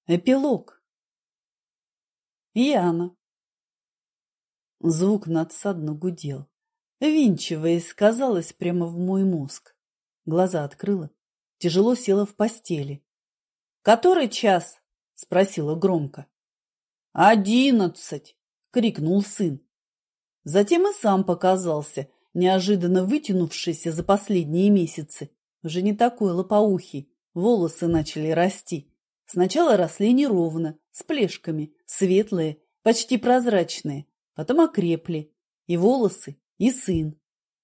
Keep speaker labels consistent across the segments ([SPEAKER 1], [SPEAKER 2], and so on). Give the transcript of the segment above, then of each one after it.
[SPEAKER 1] Эпилог. Яна. Звук надсадно гудел, ввинчиваясь, казалось, прямо в мой мозг. Глаза открыла, тяжело села в постели. «Который час?» – спросила громко. 11! – крикнул сын. Затем и сам показался, неожиданно вытянувшийся за последние месяцы. Уже не такой лопоухий, волосы начали расти. Сначала росли неровно, с плешками, светлые, почти прозрачные, потом окрепли. И волосы, и сын.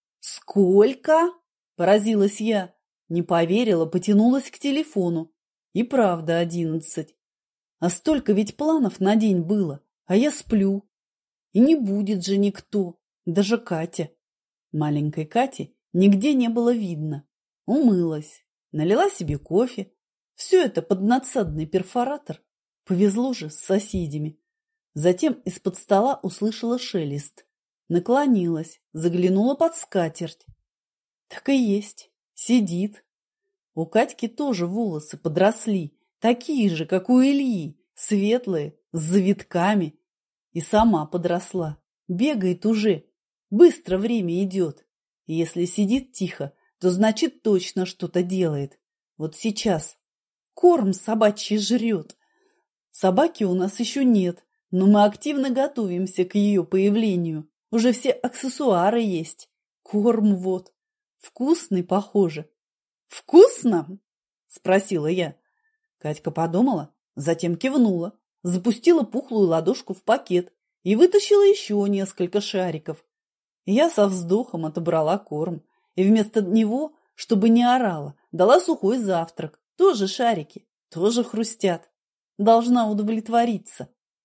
[SPEAKER 1] «Сколько?» – поразилась я. Не поверила, потянулась к телефону. И правда 11. А столько ведь планов на день было, а я сплю. И не будет же никто, даже Катя. Маленькой Кати нигде не было видно. Умылась, налила себе кофе. Все это под надсадный перфоратор. Повезло же с соседями. Затем из-под стола услышала шелест. Наклонилась, заглянула под скатерть. Так и есть, сидит. У Катьки тоже волосы подросли, такие же, как у Ильи, светлые, с завитками. И сама подросла, бегает уже, быстро время идет. И если сидит тихо, то значит точно что-то делает. Вот сейчас. Корм собачий жрет. Собаки у нас еще нет, но мы активно готовимся к ее появлению. Уже все аксессуары есть. Корм вот. Вкусный, похоже. «Вкусно?» – спросила я. Катька подумала, затем кивнула, запустила пухлую ладошку в пакет и вытащила еще несколько шариков. Я со вздохом отобрала корм и вместо него, чтобы не орала, дала сухой завтрак. Тоже шарики, тоже хрустят. Должна удовлетвориться.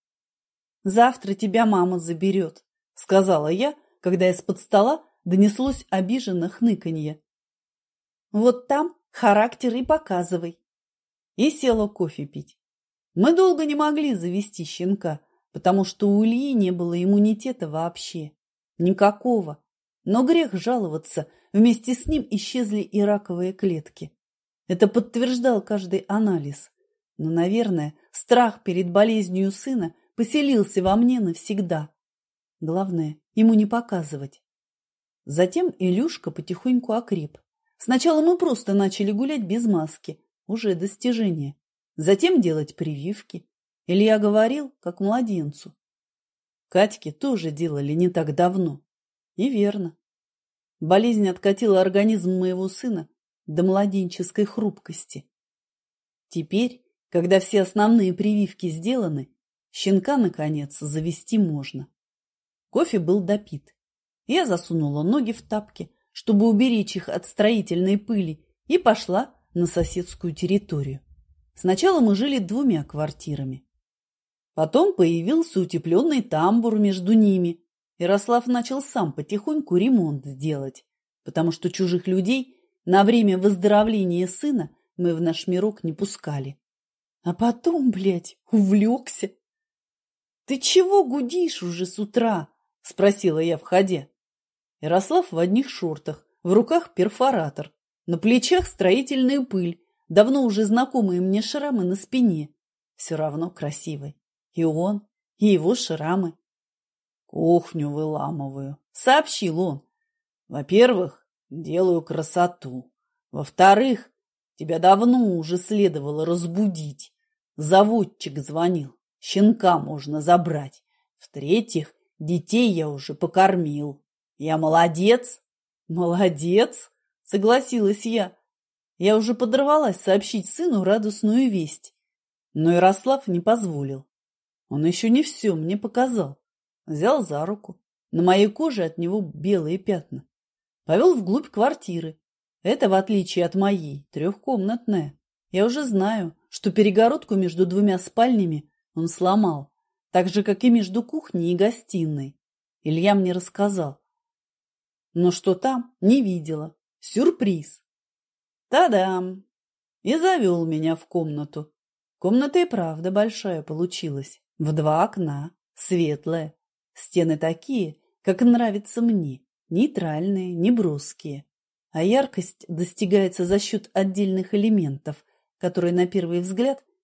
[SPEAKER 1] «Завтра тебя мама заберет», — сказала я, когда из-под стола донеслось обиженно хныканье. «Вот там характер и показывай». И села кофе пить. Мы долго не могли завести щенка, потому что у Ильи не было иммунитета вообще. Никакого. Но грех жаловаться, вместе с ним исчезли и раковые клетки. Это подтверждал каждый анализ. Но, наверное, страх перед болезнью сына поселился во мне навсегда. Главное, ему не показывать. Затем Илюшка потихоньку окреп. Сначала мы просто начали гулять без маски. Уже достижение. Затем делать прививки. Илья говорил, как младенцу. Катьке тоже делали не так давно. И верно. Болезнь откатила организм моего сына до младенческой хрупкости. Теперь, когда все основные прививки сделаны, щенка, наконец, завести можно. Кофе был допит. Я засунула ноги в тапки, чтобы уберечь их от строительной пыли, и пошла на соседскую территорию. Сначала мы жили 2 квартирами. Потом появился утепленный тамбур между ними. Ярослав начал сам потихоньку ремонт делать, потому что чужих людей на время выздоровления сына мы в наш мирок не пускали. А потом, увлекся. «Ты чего гудишь уже с утра?» – спросила я, входя. Ярослав в одних шортах, в руках перфоратор, на плечах строительная пыль, давно уже знакомые мне шрамы на спине. Все равно красивый. И он, и его шрамы. «Кухню выламываю», – сообщил он. «Во-первых, делаю красоту. Во-вторых, тебя давно уже следовало разбудить. Заводчик звонил, щенка можно забрать. В-третьих, детей я уже покормил. Я молодец?» «Молодец», – согласилась я. Я уже подорвалась сообщить сыну радостную весть. Но Ярослав не позволил. Он еще не все мне показал. Взял за руку. На моей коже от него белые пятна. Повел вглубь квартиры. Это, в отличие от моей, 3-комнатная. Я уже знаю, что перегородку между 2 спальнями он сломал, так же, как и между кухней и гостиной. Илья мне рассказал. Но что там, не видела. Сюрприз. Та-дам! И завел меня в комнату. Комната и правда большая получилась. В 2 окна. Светлая. Стены такие, как нравится мне. Нейтральные, не броские. А яркость достигается за счет отдельных элементов, которые на первый взгляд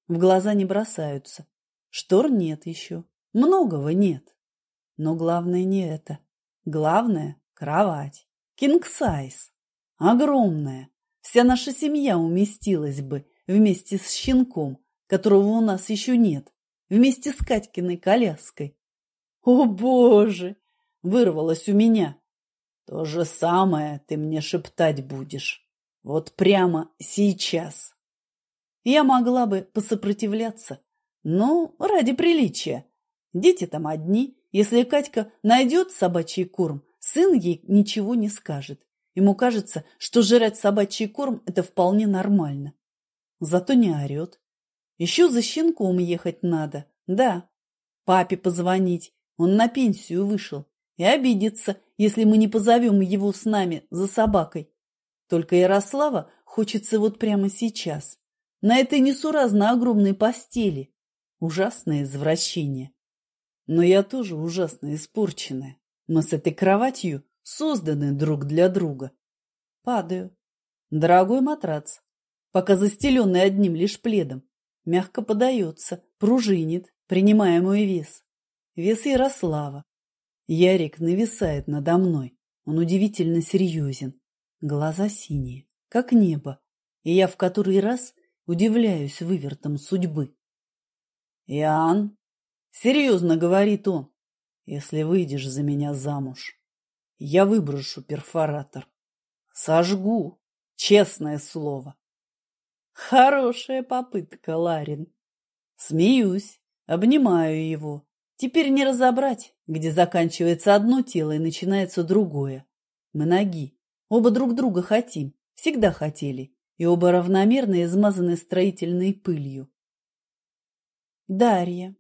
[SPEAKER 1] В глаза не бросаются. Штор нет еще. Многого нет. Но главное не это. Главное – кровать. Кинг-сайз. Огромная. Вся наша семья уместилась бы вместе с щенком, которого у нас еще нет, вместе с Катькиной коляской. «О, Боже!» – вырвалось у меня. «То же самое ты мне шептать будешь. Вот прямо сейчас». Я могла бы посопротивляться, но ради приличия. Дети там одни. Если Катька найдет собачий корм, сын ей ничего не скажет. Ему кажется, что жрать собачий корм – это вполне нормально. Зато не орет. Еще за щенком ехать надо. Да, папе позвонить. Он на пенсию вышел. И обидится, если мы не позовем его с нами за собакой. Только Ярослава хочется вот прямо сейчас. На этой несуразно огромной постели. Ужасное извращение. Но я тоже ужасно испорченная. Мы с этой кроватью созданы друг для друга. Падаю. Дорогой матрац, пока застеленный одним лишь пледом, мягко подается, пружинит, принимая мой вес. Вес Ярослава. Ярик нависает надо мной. Он удивительно серьезен. Глаза синие, как небо. И я в который раз удивляюсь вывертом судьбы. «Иоанн», — серьезно говорит он, — «если выйдешь за меня замуж, я выброшу перфоратор. Сожгу, честное слово». Хорошая попытка, Ларин. Смеюсь, обнимаю его. Теперь не разобрать, где заканчивается одно тело и начинается другое. Мы ноги. Оба друг друга хотим, всегда хотели, и оба равномерно измазаны строительной пылью. Дарья.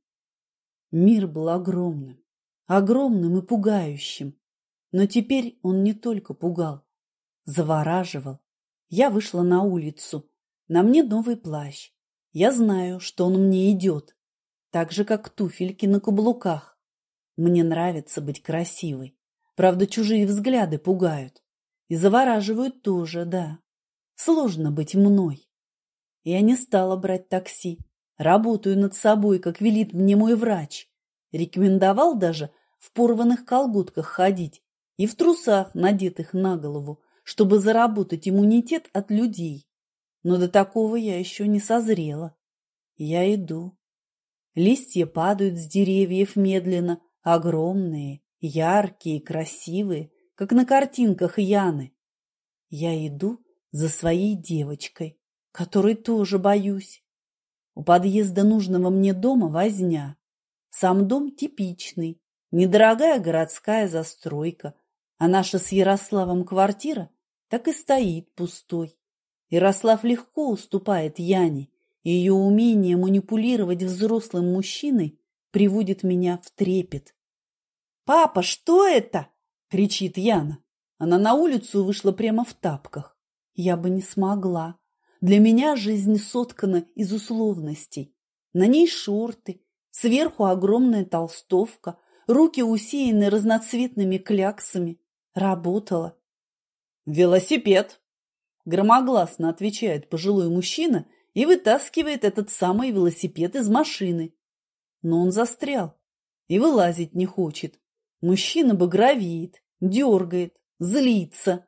[SPEAKER 1] Мир был огромным, огромным и пугающим. Но теперь он не только пугал, завораживал. Я вышла на улицу. На мне новый плащ. Я знаю, что он мне идет. Так же, как туфельки на каблуках. Мне нравится быть красивой. Правда, чужие взгляды пугают. И завораживают тоже, да. Сложно быть мной. Я не стала брать такси. Работаю над собой, как велит мне мой врач. Рекомендовал даже в порванных колготках ходить и в трусах, надетых на голову, чтобы заработать иммунитет от людей. Но до такого я еще не созрела. Я иду. Листья падают с деревьев медленно, огромные, яркие, красивые, как на картинках Яны. Я иду за своей девочкой, которой тоже боюсь. У подъезда нужного мне дома возня. Сам дом типичный, недорогая городская застройка, а наша с Ярославом квартира так и стоит пустой. Ярослав легко уступает Яне, и ее умение манипулировать взрослым мужчиной приводит меня в трепет. «Папа, что это?» – кричит Яна. Она на улицу вышла прямо в тапках. Я бы не смогла. Для меня жизнь соткана из условностей. На ней шорты, сверху огромная толстовка, руки усеяны разноцветными кляксами. Работала. «Велосипед!» – громогласно отвечает пожилой мужчина и вытаскивает этот самый велосипед из машины. Но он застрял и вылазить не хочет. Мужчина багровеет, дергает, злится.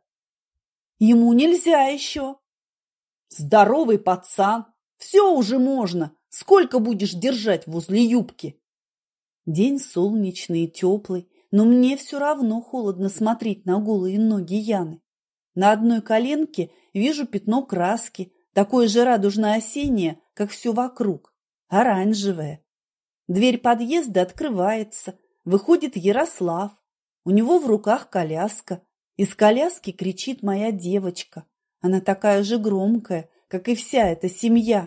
[SPEAKER 1] Ему нельзя еще. Здоровый пацан, все уже можно. Сколько будешь держать возле юбки? День солнечный и теплый, но мне все равно холодно смотреть на голые ноги Яны. На одной коленке вижу пятно краски, такое же радужно-осеннее, как все вокруг, оранжевое. Дверь подъезда открывается, выходит Ярослав. У него в руках коляска. Из коляски кричит моя девочка. Она такая же громкая, как и вся эта семья.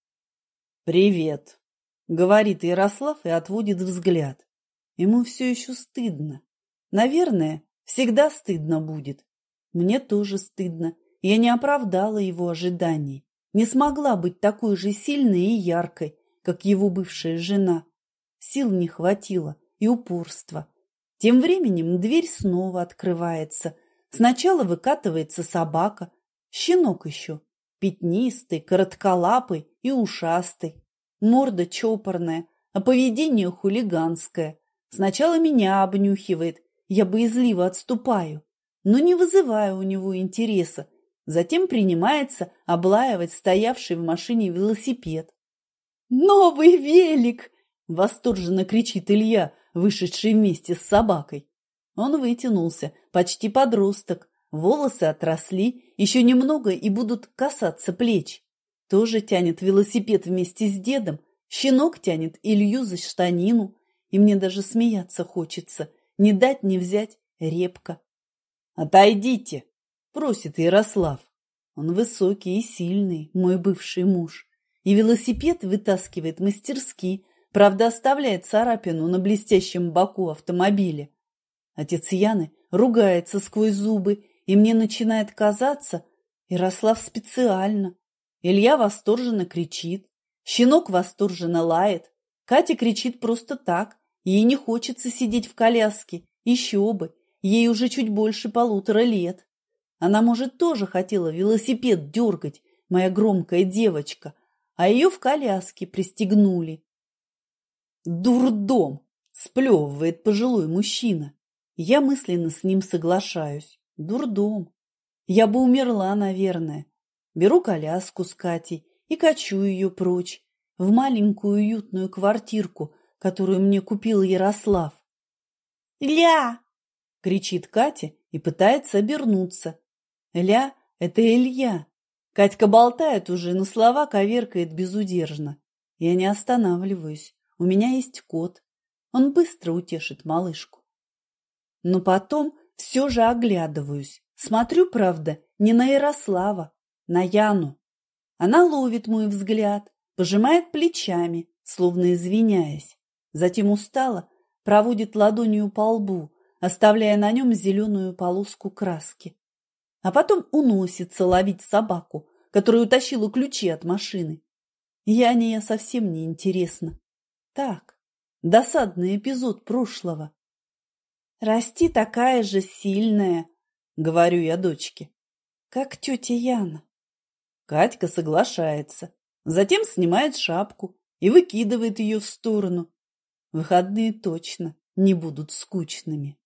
[SPEAKER 1] «Привет», — говорит Ярослав и отводит взгляд. Ему все еще стыдно. Наверное, всегда стыдно будет. Мне тоже стыдно. Я не оправдала его ожиданий. Не смогла быть такой же сильной и яркой, как его бывшая жена. Сил не хватило и упорства. Тем временем дверь снова открывается. Сначала выкатывается собака, щенок еще, пятнистый, коротколапый и ушастый. Морда чопорная, а поведение хулиганское. Сначала меня обнюхивает, я боязливо отступаю, но не вызываю у него интереса. Затем принимается облаивать стоявший в машине велосипед. «Новый велик!» – восторженно кричит Илья, вышедший вместе с собакой. Он вытянулся, почти подросток, волосы отросли, еще немного и будут касаться плеч. Тоже тянет велосипед вместе с дедом, щенок тянет Илью за штанину, и мне даже смеяться хочется, не дать не взять репка. «Отойдите!» – просит Ярослав. Он высокий и сильный, мой бывший муж, и велосипед вытаскивает мастерски, правда, оставляет царапину на блестящем боку автомобиля. Отец Яны ругается сквозь зубы, и мне начинает казаться, Ярослав специально. Илья восторженно кричит, щенок восторженно лает, Катя кричит просто так, ей не хочется сидеть в коляске, еще бы, ей уже чуть больше 1,5 лет. Она, может, тоже хотела велосипед дергать, моя громкая девочка, а ее в коляске пристегнули. «Дурдом!» – сплевывает пожилой мужчина. Я мысленно с ним соглашаюсь. Дурдом. Я бы умерла, наверное. Беру коляску с Катей и качу ее прочь, в маленькую уютную квартирку, которую мне купил Ярослав. «Ля!» – кричит Катя и пытается обернуться. «Ля» – это Илья. Катька болтает уже, но слова коверкает безудержно. Я не останавливаюсь. У меня есть кот. Он быстро утешит малышку. Но потом все же оглядываюсь. Смотрю, правда, не на Ярослава, на Яну. Она ловит мой взгляд, пожимает плечами, словно извиняясь. Затем устало проводит ладонью по лбу, оставляя на нем зеленую полоску краски. А потом уносится ловить собаку, которая утащила ключи от машины. Яне совсем не интересно. Так, досадный эпизод прошлого. «Расти такая же сильная», — говорю я дочке, — «как тетя Яна». Катька соглашается, затем снимает шапку и выкидывает ее в сторону. Выходные точно не будут скучными.